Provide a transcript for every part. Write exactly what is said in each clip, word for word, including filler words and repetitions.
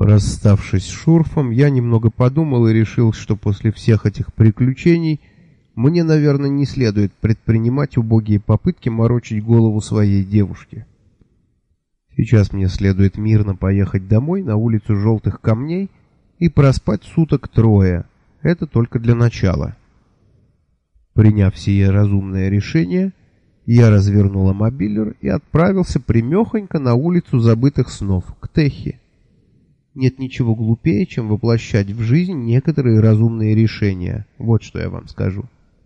Расставшись с Шурфом, я немного подумал и решил, что после всех этих приключений мне, наверное, не следует предпринимать убогие попытки морочить голову своей девушке. Сейчас мне следует мирно поехать домой на улицу Желтых Камней и проспать суток трое. Это только для начала. Приняв сие разумное решение, я развернул мобилер и отправился прямехонько на улицу Забытых Снов, к Техи. Нет ничего глупее, чем воплощать в жизнь некоторые разумные решения. Вот что я вам скажу.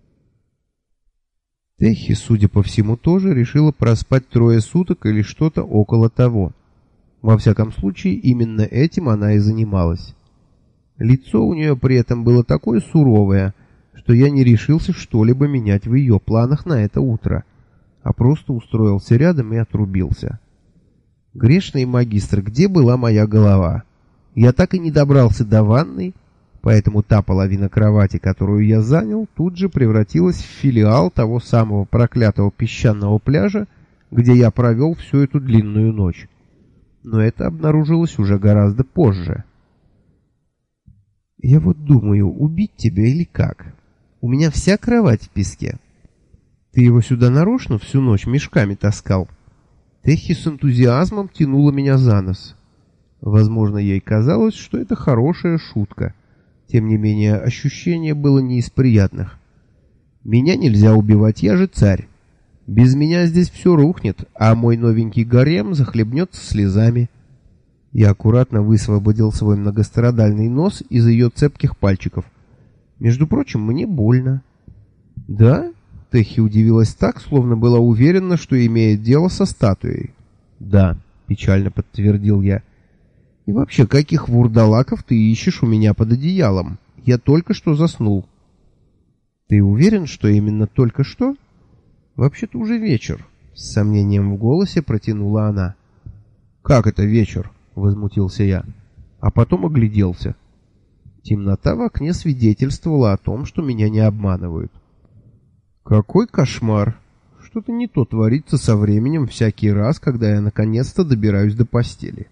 Техи, судя по всему, тоже решила проспать трое суток или что-то около того. Во всяком случае, именно этим она и занималась. Лицо у нее при этом было такое суровое, что я не решился что-либо менять в ее планах на это утро, а просто устроился рядом и отрубился. Грешный магистр, где была моя голова? Я так и не добрался до ванной, поэтому та половина кровати, которую я занял, тут же превратилась в филиал того самого проклятого песчаного пляжа, где я провел всю эту длинную ночь. Но это обнаружилось уже гораздо позже. Я вот думаю, убить тебя или как? У меня вся кровать в песке. Ты его сюда нарочно всю ночь мешками таскал? Техи с энтузиазмом тянула меня за нос. Возможно, ей казалось, что это хорошая шутка. Тем не менее, ощущение было не из приятных. Меня нельзя убивать, я же царь. Без меня здесь все рухнет, а мой новенький гарем захлебнется слезами. Я аккуратно высвободил свой многострадальный нос из ее цепких пальчиков. Между прочим, мне больно. Да? Техи удивилась так, словно была уверена, что имеет дело со статуей. Да, печально подтвердил я. И вообще, каких вурдалаков ты ищешь у меня под одеялом? Я только что заснул. Ты уверен, что именно только что? Вообще-то уже вечер. С сомнением в голосе протянула она. Как это вечер? Возмутился я. А потом огляделся. Темнота в окне свидетельствовала о том, что меня не обманывают. Какой кошмар! Что-то не то творится со временем всякий раз, когда я наконец-то добираюсь до постели.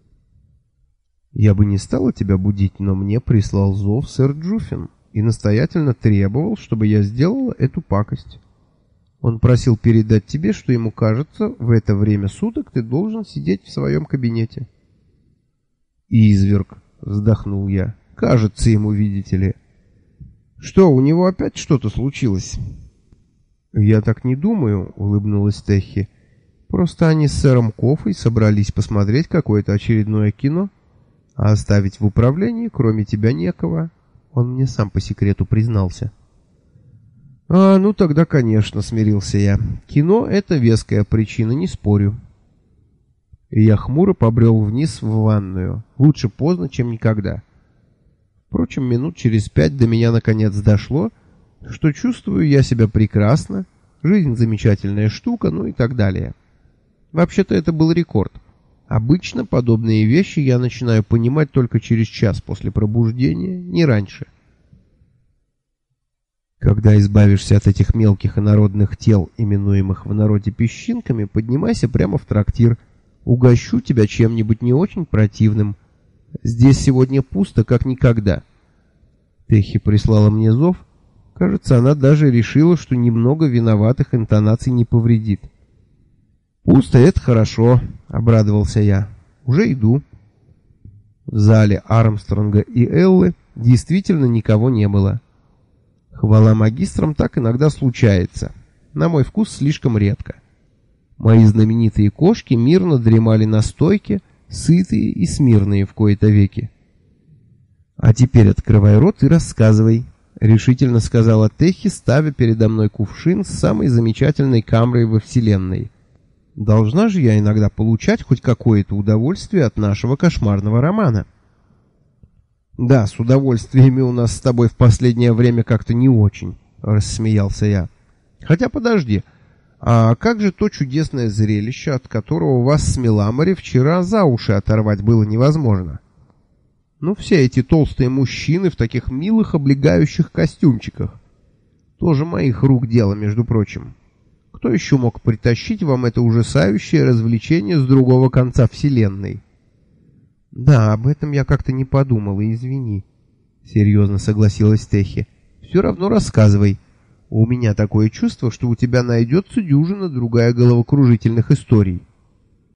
Я бы не стала тебя будить, но мне прислал зов сэр Джуффин и настоятельно требовал, чтобы я сделала эту пакость. Он просил передать тебе, что ему кажется, в это время суток ты должен сидеть в своем кабинете. Изверг, вздохнул я. Кажется ему, видите ли. Что, у него опять что-то случилось? Я так не думаю, улыбнулась Техи. Просто они с сэром Кофой собрались посмотреть какое-то очередное кино. А оставить в управлении, кроме тебя, некого. Он мне сам по секрету признался. А, ну тогда, конечно, смирился я. Кино — это веская причина, не спорю. И я хмуро побрел вниз в ванную. Лучше поздно, чем никогда. Впрочем, минут через пять до меня наконец дошло, что чувствую я себя прекрасно, жизнь замечательная штука, ну и так далее. Вообще-то это был рекорд. Обычно подобные вещи я начинаю понимать только через час после пробуждения, не раньше. Когда избавишься от этих мелких инородных тел, именуемых в народе песчинками, поднимайся прямо в трактир. Угощу тебя чем-нибудь не очень противным. Здесь сегодня пусто, как никогда. Техи прислала мне зов. Кажется, она даже решила, что немного виноватых интонаций не повредит. «Пусто — это хорошо», — обрадовался я. «Уже иду». В зале Армстронга и Эллы действительно никого не было. Хвала магистрам, так иногда случается. На мой вкус слишком редко. Мои знаменитые кошки мирно дремали на стойке, сытые и смирные в кои-то веки. «А теперь открывай рот и рассказывай», — решительно сказала Техи, ставя передо мной кувшин с самой замечательной камрой во вселенной. Должна же я иногда получать хоть какое-то удовольствие от нашего кошмарного романа. Да, с удовольствиями у нас с тобой в последнее время как-то не очень, рассмеялся я. Хотя подожди, а как же то чудесное зрелище, от которого вас с Меламори вчера за уши оторвать было невозможно? Ну, все эти толстые мужчины в таких милых облегающих костюмчиках. Тоже моих рук дело, между прочим. Кто еще мог притащить вам это ужасающее развлечение с другого конца вселенной? Да, об этом я как-то не подумала, извини. Серьезно согласилась Техи. Все равно рассказывай. У меня такое чувство, что у тебя найдется дюжина другая головокружительных историй.